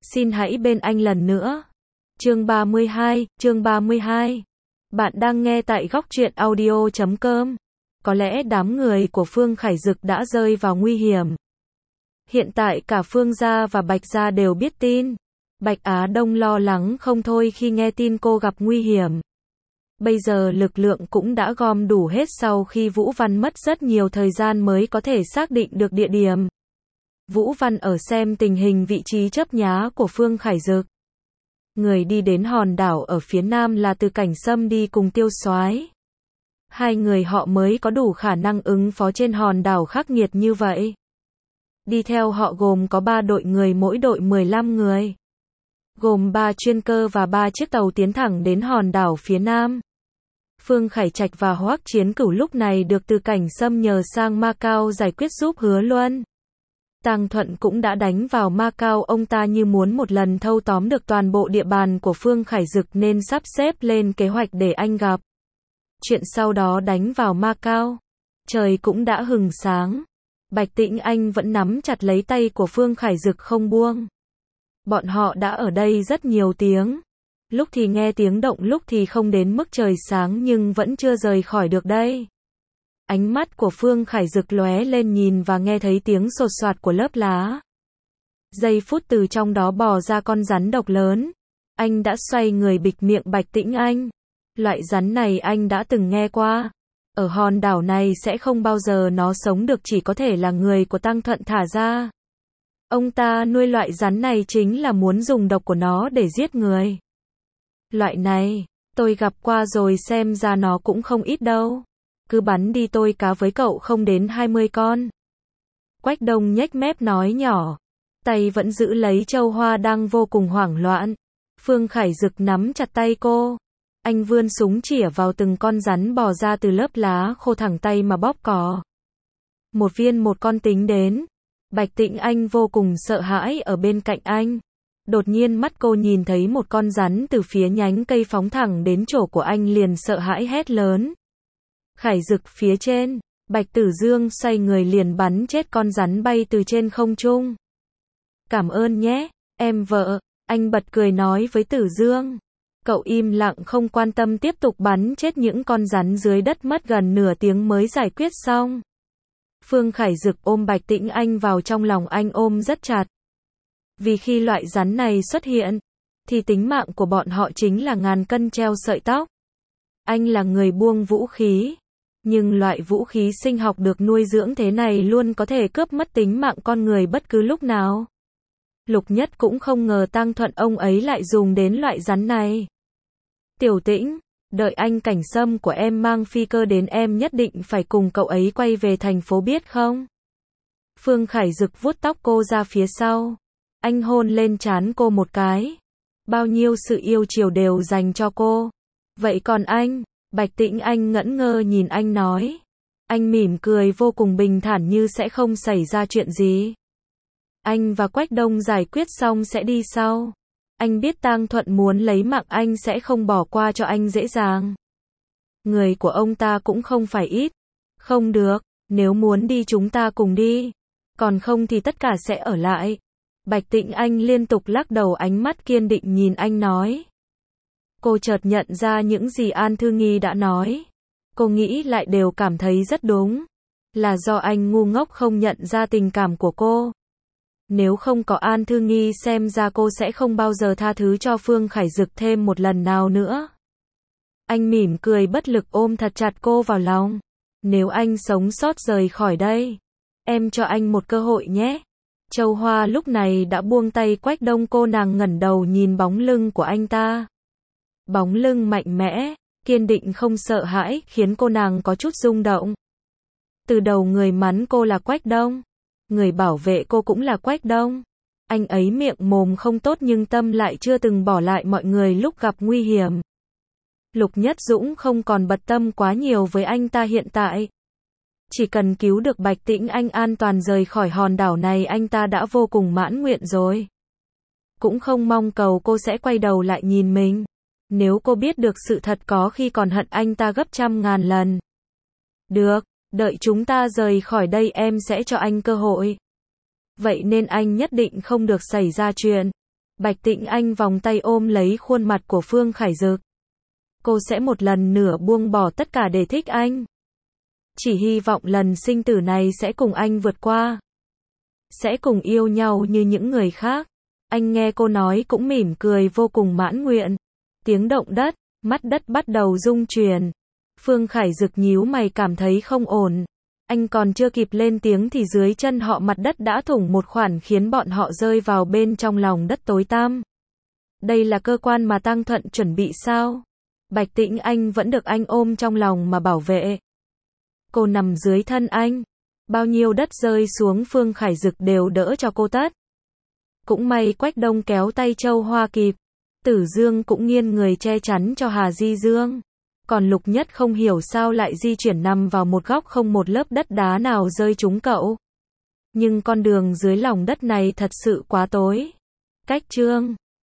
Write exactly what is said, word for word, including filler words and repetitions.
Xin hãy bên anh lần nữa. Chương ba mươi hai, chương ba mươi hai. Bạn đang nghe tại góc truyện audio chấm com. Có lẽ đám người của Phương Khải Dực đã rơi vào nguy hiểm. Hiện tại cả Phương gia và Bạch gia đều biết tin. Bạch Á Đông lo lắng không thôi khi nghe tin cô gặp nguy hiểm. Bây giờ lực lượng cũng đã gom đủ hết sau khi Vũ Văn mất rất nhiều thời gian mới có thể xác định được địa điểm. Vũ Văn ở xem tình hình vị trí chấp nhá của Phương Khải Dực. Người đi đến hòn đảo ở phía nam là Từ Cảnh Sâm đi cùng Tiêu Soái. Hai người họ mới có đủ khả năng ứng phó trên hòn đảo khắc nghiệt như vậy. Đi theo họ gồm có ba đội người, mỗi đội mười lăm người. Gồm ba chuyên cơ và ba chiếc tàu tiến thẳng đến hòn đảo phía nam. Phương Khải Trạch và Hoắc Chiến Cửu lúc này được Từ Cảnh Sâm nhờ sang Macau giải quyết giúp Hứa Luân. Tang Thuận cũng đã đánh vào Macau, ông ta như muốn một lần thâu tóm được toàn bộ địa bàn của Phương Khải Dực nên sắp xếp lên kế hoạch để anh gặp. Chuyện sau đó đánh vào Macau. Trời cũng đã hừng sáng. Bạch Tĩnh Anh vẫn nắm chặt lấy tay của Phương Khải Dực không buông. Bọn họ đã ở đây rất nhiều tiếng. Lúc thì nghe tiếng động, lúc thì không đến mức trời sáng nhưng vẫn chưa rời khỏi được đây. Ánh mắt của Phương Khải Dực lóe lên, nhìn và nghe thấy tiếng sột soạt của lớp lá. Giây phút từ trong đó bò ra con rắn độc lớn. Anh đã xoay người bịch miệng Bạch Tĩnh Anh. Loại rắn này anh đã từng nghe qua. Ở hòn đảo này sẽ không bao giờ nó sống được, chỉ có thể là người của Tang Thuận thả ra. Ông ta nuôi loại rắn này chính là muốn dùng độc của nó để giết người. Loại này, tôi gặp qua rồi, xem ra nó cũng không ít đâu. Cứ bắn đi, tôi cá với cậu không đến hai mươi con. Quách Đông nhếch mép nói nhỏ. Tay vẫn giữ lấy Châu Hoa đang vô cùng hoảng loạn. Phương Khải Dực nắm chặt tay cô. Anh vươn súng chĩa vào từng con rắn bò ra từ lớp lá khô, thẳng tay mà bóp cò. Một viên một con tính đến. Bạch Tĩnh Anh vô cùng sợ hãi ở bên cạnh anh. Đột nhiên mắt cô nhìn thấy một con rắn từ phía nhánh cây phóng thẳng đến chỗ của anh, liền sợ hãi hét lớn. Khải Dực phía trên. Bạch Tử Dương xoay người liền bắn chết con rắn bay từ trên không trung. Cảm ơn nhé, em vợ. Anh bật cười nói với Tử Dương. Cậu im lặng không quan tâm tiếp tục bắn chết những con rắn dưới đất, mất gần nửa tiếng mới giải quyết xong. Phương Khải Dực ôm Bạch Tĩnh Anh vào trong lòng anh, ôm rất chặt. Vì khi loại rắn này xuất hiện, thì tính mạng của bọn họ chính là ngàn cân treo sợi tóc. Anh là người buông vũ khí. Nhưng loại vũ khí sinh học được nuôi dưỡng thế này luôn có thể cướp mất tính mạng con người bất cứ lúc nào. Lục Nhất cũng không ngờ Tang Thuận ông ấy lại dùng đến loại rắn này. Tiểu Tĩnh, đợi anh Cảnh Sâm của em mang phi cơ đến, em nhất định phải cùng cậu ấy quay về thành phố, biết không? Phương Khải Dực vuốt tóc cô ra phía sau. Anh hôn lên trán cô một cái. Bao nhiêu sự yêu chiều đều dành cho cô. Vậy còn anh? Bạch Tĩnh Anh ngẩn ngơ nhìn anh nói. Anh mỉm cười vô cùng bình thản như sẽ không xảy ra chuyện gì. Anh và Quách Đông giải quyết xong sẽ đi sau. Anh biết Tang Thuận muốn lấy mạng anh sẽ không bỏ qua cho anh dễ dàng. Người của ông ta cũng không phải ít. Không được, nếu muốn đi chúng ta cùng đi. Còn không thì tất cả sẽ ở lại. Bạch Tĩnh Anh liên tục lắc đầu, ánh mắt kiên định nhìn anh nói. Cô chợt nhận ra những gì An Thư Nghi đã nói. Cô nghĩ lại đều cảm thấy rất đúng. Là do anh ngu ngốc không nhận ra tình cảm của cô. Nếu không có An Thư Nghi, xem ra cô sẽ không bao giờ tha thứ cho Phương Khải Dực thêm một lần nào nữa. Anh mỉm cười bất lực ôm thật chặt cô vào lòng. Nếu anh sống sót rời khỏi đây, em cho anh một cơ hội nhé. Châu Hoa lúc này đã buông tay Quách Đông, cô nàng ngẩng đầu nhìn bóng lưng của anh ta. Bóng lưng mạnh mẽ, kiên định không sợ hãi, khiến cô nàng có chút rung động. Từ đầu người mắng cô là Quách Đông. Người bảo vệ cô cũng là Quách Đông. Anh ấy miệng mồm không tốt nhưng tâm lại chưa từng bỏ lại mọi người lúc gặp nguy hiểm. Lục Nhất Dũng không còn bận tâm quá nhiều với anh ta hiện tại. Chỉ cần cứu được Bạch Tĩnh Anh an toàn rời khỏi hòn đảo này, anh ta đã vô cùng mãn nguyện rồi. Cũng không mong cầu cô sẽ quay đầu lại nhìn mình. Nếu cô biết được sự thật có khi còn hận anh ta gấp trăm ngàn lần. Được, đợi chúng ta rời khỏi đây em sẽ cho anh cơ hội. Vậy nên anh nhất định không được xảy ra chuyện. Bạch Tĩnh Anh vòng tay ôm lấy khuôn mặt của Phương Khải Dực. Cô sẽ một lần nữa buông bỏ tất cả để thích anh. Chỉ hy vọng lần sinh tử này sẽ cùng anh vượt qua. Sẽ cùng yêu nhau như những người khác. Anh nghe cô nói cũng mỉm cười vô cùng mãn nguyện. Tiếng động đất, mắt đất bắt đầu rung chuyển. Phương Khải Dực nhíu mày cảm thấy không ổn. Anh còn chưa kịp lên tiếng thì dưới chân họ mặt đất đã thủng một khoản khiến bọn họ rơi vào bên trong lòng đất tối tăm. Đây là cơ quan mà Tăng Thuận chuẩn bị sao? Bạch Tĩnh Anh vẫn được anh ôm trong lòng mà bảo vệ. Cô nằm dưới thân anh. Bao nhiêu đất rơi xuống Phương Khải Dực đều đỡ cho cô tất. Cũng may Quách Đông kéo tay Châu Hoa kịp. Tử Dương cũng nghiêng người che chắn cho Hà Di Dương. Còn Lục Nhất không hiểu sao lại di chuyển nằm vào một góc không một lớp đất đá nào rơi trúng cậu. Nhưng con đường dưới lòng đất này thật sự quá tối. Cách chương